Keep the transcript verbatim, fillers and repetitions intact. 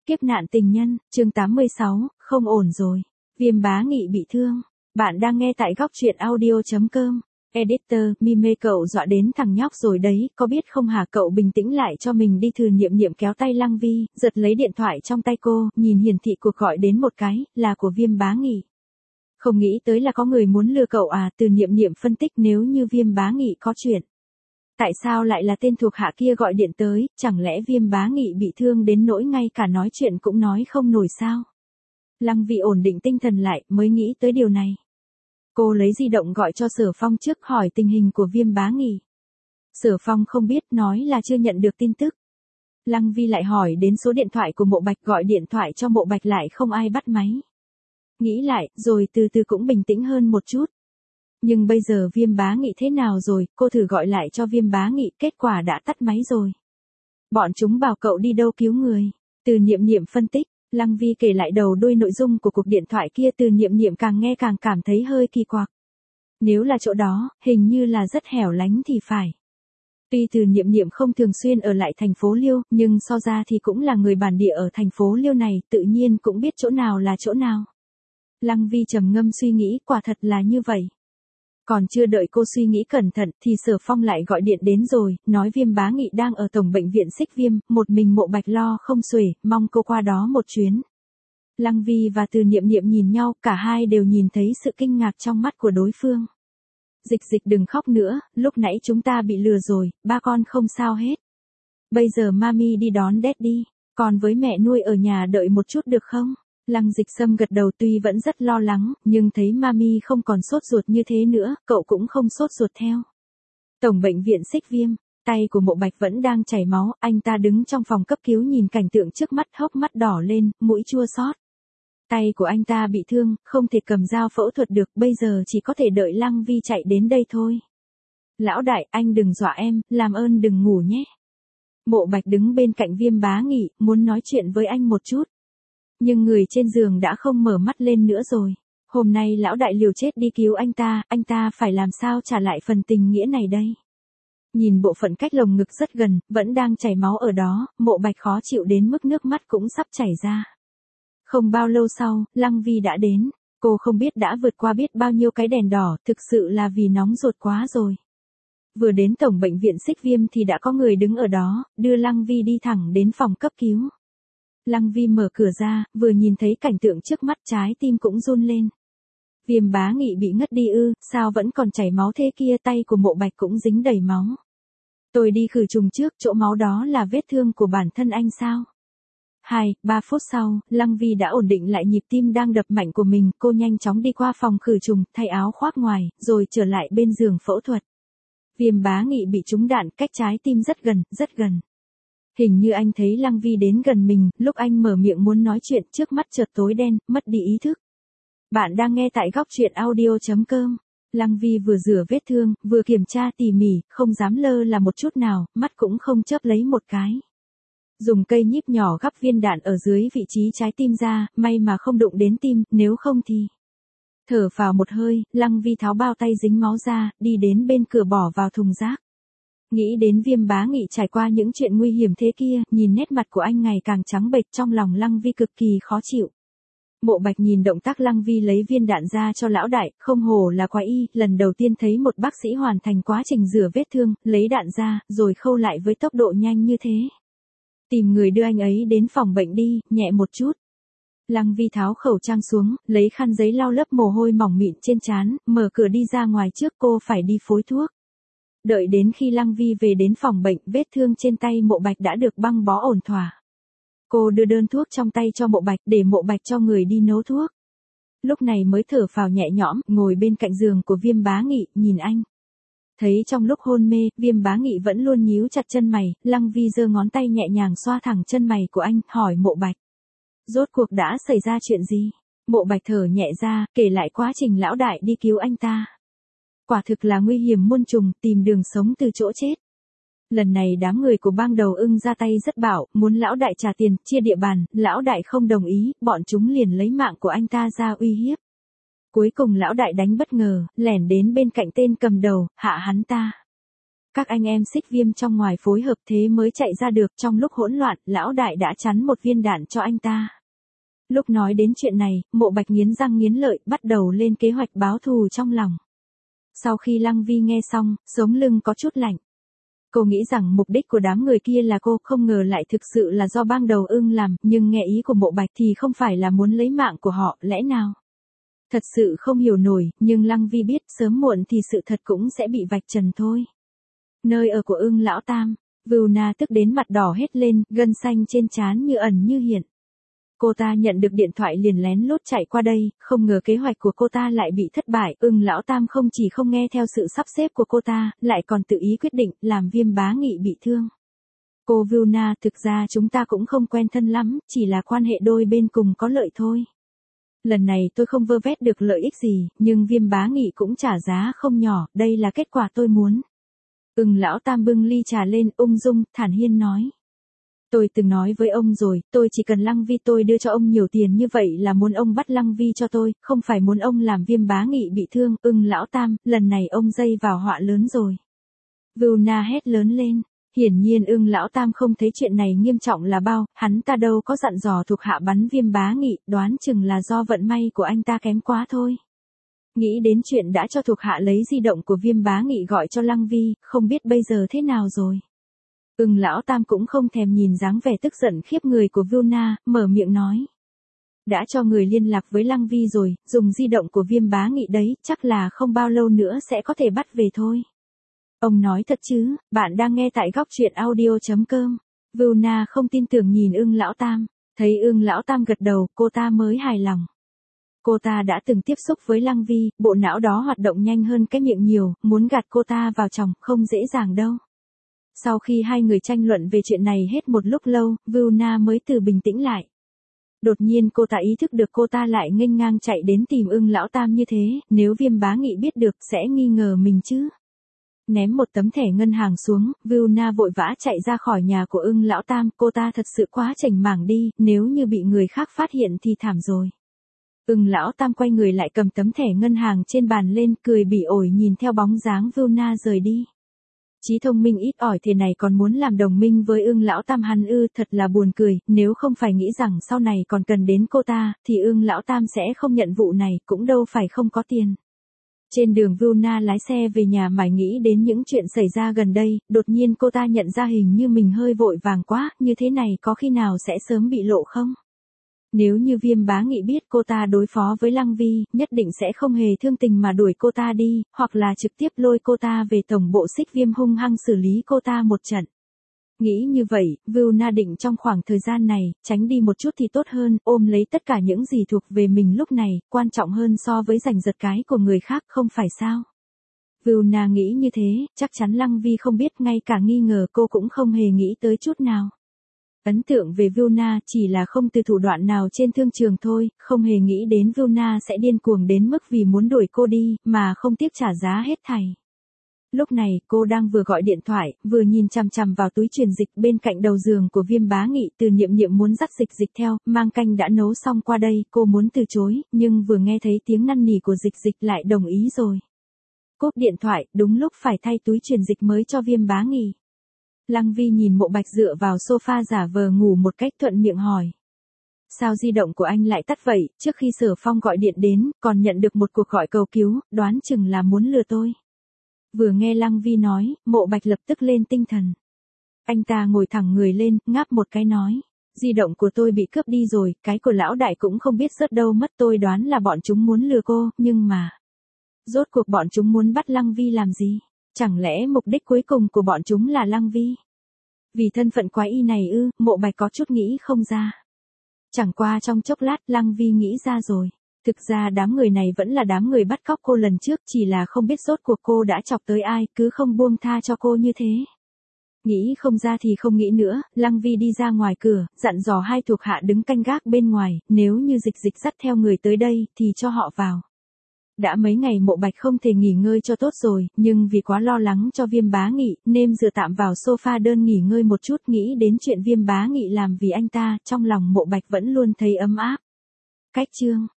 Kiếp nạn tình nhân, chương tám mươi sáu, không ổn rồi. Viêm Bá Nghị bị thương. Bạn đang nghe tại góc truyện audio.com. Editor, mi mê cậu dọa đến thằng nhóc rồi đấy, có biết không hả? Cậu bình tĩnh lại cho mình đi. Từ Niệm Niệm kéo tay Lăng Vi, giật lấy điện thoại trong tay cô, nhìn hiển thị cuộc gọi đến một cái, là của Viêm Bá Nghị. Không nghĩ tới là có người muốn lừa cậu à? Từ Niệm Niệm phân tích, nếu như Viêm Bá Nghị có chuyện, tại sao lại là tên thuộc hạ kia gọi điện tới, chẳng lẽ Viêm Bá Nghị bị thương đến nỗi ngay cả nói chuyện cũng nói không nổi sao? Lăng Vi ổn định tinh thần lại, mới nghĩ tới điều này. Cô lấy di động gọi cho Sở Phong trước, hỏi tình hình của Viêm Bá Nghị. Sở Phong không biết, nói là chưa nhận được tin tức. Lăng Vi lại hỏi đến số điện thoại của Mộ Bạch, gọi điện thoại cho Mộ Bạch lại không ai bắt máy. Nghĩ lại, rồi từ từ cũng bình tĩnh hơn một chút. Nhưng bây giờ Viêm Bá Nghị thế nào rồi? Cô thử gọi lại cho Viêm Bá Nghị, kết quả đã tắt máy rồi. Bọn chúng bảo cậu đi đâu cứu người? Từ Niệm Niệm phân tích. Lăng Vi kể lại đầu đuôi nội dung của cuộc điện thoại kia. Từ Niệm Niệm càng nghe càng cảm thấy hơi kỳ quặc. Nếu là chỗ đó, hình như là rất hẻo lánh thì phải. Tuy Từ Niệm Niệm không thường xuyên ở lại thành phố Liêu, nhưng so ra thì cũng là người bản địa ở thành phố Liêu này, tự nhiên cũng biết chỗ nào là chỗ nào. Lăng Vi trầm ngâm suy nghĩ, quả thật là như vậy. Còn chưa đợi cô suy nghĩ cẩn thận thì Sở Phong lại gọi điện đến rồi, nói Viêm Bá Nghị đang ở tổng bệnh viện Xích Viêm, một mình Mộ Bạch lo không xuể, mong cô qua đó một chuyến. Lăng Vi và Từ Niệm Niệm nhìn nhau, cả hai đều nhìn thấy sự kinh ngạc trong mắt của đối phương. Dịch Dịch đừng khóc nữa, lúc nãy chúng ta bị lừa rồi, ba con không sao hết. Bây giờ mami đi đón Daddy, còn với mẹ nuôi ở nhà đợi một chút được không? Lăng Dịch Sâm gật đầu, tuy vẫn rất lo lắng, nhưng thấy mami không còn sốt ruột như thế nữa, cậu cũng không sốt ruột theo. Tổng bệnh viện Xích Viêm, tay của Mộ Bạch vẫn đang chảy máu, anh ta đứng trong phòng cấp cứu nhìn cảnh tượng trước mắt, hốc mắt đỏ lên, mũi chua xót. Tay của anh ta bị thương, không thể cầm dao phẫu thuật được, bây giờ chỉ có thể đợi Lăng Vi chạy đến đây thôi. Lão đại, anh đừng dọa em, làm ơn đừng ngủ nhé. Mộ Bạch đứng bên cạnh Viêm Bá Nghị, muốn nói chuyện với anh một chút. Nhưng người trên giường đã không mở mắt lên nữa rồi. Hôm nay lão đại liều chết đi cứu anh ta, anh ta phải làm sao trả lại phần tình nghĩa này đây? Nhìn bộ phận cách lồng ngực rất gần, vẫn đang chảy máu ở đó, Mộ Bạch khó chịu đến mức nước mắt cũng sắp chảy ra. Không bao lâu sau, Lăng Vi đã đến. Cô không biết đã vượt qua biết bao nhiêu cái đèn đỏ, thực sự là vì nóng ruột quá rồi. Vừa đến tổng bệnh viện Xích Viêm thì đã có người đứng ở đó, đưa Lăng Vi đi thẳng đến phòng cấp cứu. Lăng Vi mở cửa ra, vừa nhìn thấy cảnh tượng trước mắt trái tim cũng run lên. Viêm Bá Nghị bị ngất đi ư, sao vẫn còn chảy máu thế kia? Tay của Mộ Bạch cũng dính đầy máu. Tôi đi khử trùng trước, chỗ máu đó là vết thương của bản thân anh sao? Hai, ba phút sau, Lăng Vi đã ổn định lại nhịp tim đang đập mạnh của mình, cô nhanh chóng đi qua phòng khử trùng, thay áo khoác ngoài, rồi trở lại bên giường phẫu thuật. Viêm Bá Nghị bị trúng đạn, cách trái tim rất gần, rất gần. Hình như anh thấy Lăng Vi đến gần mình, lúc anh mở miệng muốn nói chuyện, trước mắt chợt tối đen, mất đi ý thức. Bạn đang nghe tại góc truyện audio.com. Lăng Vi vừa rửa vết thương, vừa kiểm tra tỉ mỉ, không dám lơ là một chút nào, mắt cũng không chớp lấy một cái. Dùng cây nhíp nhỏ gắp viên đạn ở dưới vị trí trái tim ra, may mà không đụng đến tim, nếu không thì... Thở vào một hơi, Lăng Vi tháo bao tay dính máu ra, đi đến bên cửa bỏ vào thùng rác. Nghĩ đến Viêm Bá Nghị trải qua những chuyện nguy hiểm thế kia, nhìn nét mặt của anh ngày càng trắng bệch, trong lòng Lăng Vi cực kỳ khó chịu. Mộ Bạch nhìn động tác Lăng Vi lấy viên đạn ra cho lão đại, không hổ là quái y, lần đầu tiên thấy một bác sĩ hoàn thành quá trình rửa vết thương, lấy đạn ra, rồi khâu lại với tốc độ nhanh như thế. Tìm người đưa anh ấy đến phòng bệnh đi, nhẹ một chút. Lăng Vi tháo khẩu trang xuống, lấy khăn giấy lau lớp mồ hôi mỏng mịn trên trán, mở cửa đi ra ngoài trước, cô phải đi phối thuốc. Đợi đến khi Lăng Vi về đến phòng bệnh, vết thương trên tay Mộ Bạch đã được băng bó ổn thỏa. Cô đưa đơn thuốc trong tay cho Mộ Bạch, để Mộ Bạch cho người đi nấu thuốc. Lúc này mới thở phào nhẹ nhõm, ngồi bên cạnh giường của Viêm Bá Nghị, nhìn anh. Thấy trong lúc hôn mê, Viêm Bá Nghị vẫn luôn nhíu chặt chân mày, Lăng Vi giơ ngón tay nhẹ nhàng xoa thẳng chân mày của anh, hỏi Mộ Bạch. Rốt cuộc đã xảy ra chuyện gì? Mộ Bạch thở nhẹ ra, kể lại quá trình lão đại đi cứu anh ta. Quả thực là nguy hiểm muôn trùng, tìm đường sống từ chỗ chết. Lần này đám người của bang đầu ưng ra tay rất bạo, muốn lão đại trả tiền, chia địa bàn, lão đại không đồng ý, bọn chúng liền lấy mạng của anh ta ra uy hiếp. Cuối cùng lão đại đánh bất ngờ, lẻn đến bên cạnh tên cầm đầu, hạ hắn ta. Các anh em xích viêm trong ngoài phối hợp thế mới chạy ra được, trong lúc hỗn loạn, lão đại đã chắn một viên đạn cho anh ta. Lúc nói đến chuyện này, Mộ Bạch nghiến răng nghiến lợi, bắt đầu lên kế hoạch báo thù trong lòng. Sau khi Lăng Vi nghe xong, sống lưng có chút lạnh. Cô nghĩ rằng mục đích của đám người kia là cô, không ngờ lại thực sự là do bang đầu ưng làm, nhưng nghe ý của Mộ Bạch thì không phải là muốn lấy mạng của họ, lẽ nào? Thật sự không hiểu nổi, nhưng Lăng Vi biết sớm muộn thì sự thật cũng sẽ bị vạch trần thôi. Nơi ở của ưng lão tam, Vưu Na tức đến mặt đỏ hết lên, gân xanh trên trán như ẩn như hiện. Cô ta nhận được điện thoại liền lén lút chạy qua đây, không ngờ kế hoạch của cô ta lại bị thất bại. Ưng lão tam không chỉ không nghe theo sự sắp xếp của cô ta, lại còn tự ý quyết định làm Viêm Bá Nghị bị thương. Cô Vưu Na, thực ra chúng ta cũng không quen thân lắm, chỉ là quan hệ đôi bên cùng có lợi thôi. Lần này tôi không vơ vét được lợi ích gì, nhưng Viêm Bá Nghị cũng trả giá không nhỏ, đây là kết quả tôi muốn. Ưng lão tam bưng ly trà lên, ung dung, thản nhiên nói. Tôi từng nói với ông rồi, tôi chỉ cần Lăng Vi, tôi đưa cho ông nhiều tiền như vậy là muốn ông bắt Lăng Vi cho tôi, không phải muốn ông làm Viêm Bá Nghị bị thương. Ưng lão tam, lần này ông dây vào họa lớn rồi. Vưu Na hét lớn lên. Hiển nhiên Ưng lão tam không thấy chuyện này nghiêm trọng là bao, hắn ta đâu có dặn dò thuộc hạ bắn Viêm Bá Nghị, đoán chừng là do vận may của anh ta kém quá thôi. Nghĩ đến chuyện đã cho thuộc hạ lấy di động của Viêm Bá Nghị gọi cho Lăng Vi, không biết bây giờ thế nào rồi. Ưng lão tam cũng không thèm nhìn dáng vẻ tức giận khiếp người của Vưu Na, mở miệng nói. Đã cho người liên lạc với Lăng Vi rồi, dùng di động của Viêm Bá Nghị đấy, chắc là không bao lâu nữa sẽ có thể bắt về thôi. Ông nói thật chứ, bạn đang nghe tại góc truyện audio chấm com. Vưu Na không tin tưởng nhìn Ưng lão tam, thấy Ưng lão tam gật đầu, cô ta mới hài lòng. Cô ta đã từng tiếp xúc với Lăng Vi, bộ não đó hoạt động nhanh hơn cái miệng nhiều, muốn gạt cô ta vào chồng không dễ dàng đâu. Sau khi hai người tranh luận về chuyện này hết một lúc lâu, Vưu Na mới từ bình tĩnh lại. Đột nhiên cô ta ý thức được cô ta lại nghênh ngang chạy đến tìm Ưng lão tam như thế, nếu Viêm Bá Nghị biết được sẽ nghi ngờ mình chứ. Ném một tấm thẻ ngân hàng xuống, Vưu Na vội vã chạy ra khỏi nhà của Ưng lão tam, cô ta thật sự quá chảnh mảng đi, nếu như bị người khác phát hiện thì thảm rồi. Ưng lão tam quay người lại cầm tấm thẻ ngân hàng trên bàn lên, cười bỉ ổi nhìn theo bóng dáng Vưu Na rời đi. Trí thông minh ít ỏi thế này còn muốn làm đồng minh với Ưng lão tam hắn ư, thật là buồn cười, nếu không phải nghĩ rằng sau này còn cần đến cô ta, thì Ưng lão tam sẽ không nhận vụ này, cũng đâu phải không có tiền. Trên đường Vưu Na lái xe về nhà mải nghĩ đến những chuyện xảy ra gần đây, đột nhiên cô ta nhận ra hình như mình hơi vội vàng quá, như thế này có khi nào sẽ sớm bị lộ không? Nếu như Viêm Bá Nghị biết cô ta đối phó với Lăng Vi, nhất định sẽ không hề thương tình mà đuổi cô ta đi, hoặc là trực tiếp lôi cô ta về tổng bộ xích viêm hung hăng xử lý cô ta một trận. Nghĩ như vậy, Vưu Na định trong khoảng thời gian này, tránh đi một chút thì tốt hơn, ôm lấy tất cả những gì thuộc về mình lúc này, quan trọng hơn so với giành giật cái của người khác, không phải sao? Vưu Na nghĩ như thế, chắc chắn Lăng Vi không biết, ngay cả nghi ngờ cô cũng không hề nghĩ tới chút nào. Ấn tượng về Vưu Na chỉ là không từ thủ đoạn nào trên thương trường thôi, không hề nghĩ đến Vưu Na sẽ điên cuồng đến mức vì muốn đuổi cô đi, mà không tiếc trả giá hết thảy. Lúc này, cô đang vừa gọi điện thoại, vừa nhìn chằm chằm vào túi truyền dịch bên cạnh đầu giường của Viêm Bá Nghị. Từ Niệm Niệm muốn dắt dịch dịch theo, mang canh đã nấu xong qua đây, cô muốn từ chối, nhưng vừa nghe thấy tiếng năn nỉ của dịch dịch lại đồng ý rồi. Cúp điện thoại, đúng lúc phải thay túi truyền dịch mới cho Viêm Bá Nghị. Lăng Vi nhìn Mộ Bạch dựa vào sofa giả vờ ngủ một cách thuận miệng hỏi. Sao di động của anh lại tắt vậy, trước khi Sở Phong gọi điện đến, còn nhận được một cuộc gọi cầu cứu, đoán chừng là muốn lừa tôi. Vừa nghe Lăng Vi nói, Mộ Bạch lập tức lên tinh thần. Anh ta ngồi thẳng người lên, ngáp một cái nói. Di động của tôi bị cướp đi rồi, cái của lão đại cũng không biết rớt đâu mất, tôi đoán là bọn chúng muốn lừa cô, nhưng mà... Rốt cuộc bọn chúng muốn bắt Lăng Vi làm gì? Chẳng lẽ mục đích cuối cùng của bọn chúng là Lăng Vi? Vì thân phận quái y này ư, Mộ Bạch có chút nghĩ không ra. Chẳng qua trong chốc lát Lăng Vi nghĩ ra rồi. Thực ra đám người này vẫn là đám người bắt cóc cô lần trước, chỉ là không biết rốt cuộc cô đã chọc tới ai, cứ không buông tha cho cô như thế. Nghĩ không ra thì không nghĩ nữa, Lăng Vi đi ra ngoài cửa, dặn dò hai thuộc hạ đứng canh gác bên ngoài, nếu như dịch dịch dắt theo người tới đây, thì cho họ vào. Đã mấy ngày Mộ Bạch không thể nghỉ ngơi cho tốt rồi, nhưng vì quá lo lắng cho Viêm Bá Nghị, nên dựa tạm vào sofa đơn nghỉ ngơi một chút, nghĩ đến chuyện Viêm Bá Nghị làm vì anh ta, trong lòng Mộ Bạch vẫn luôn thấy ấm áp. Cách chương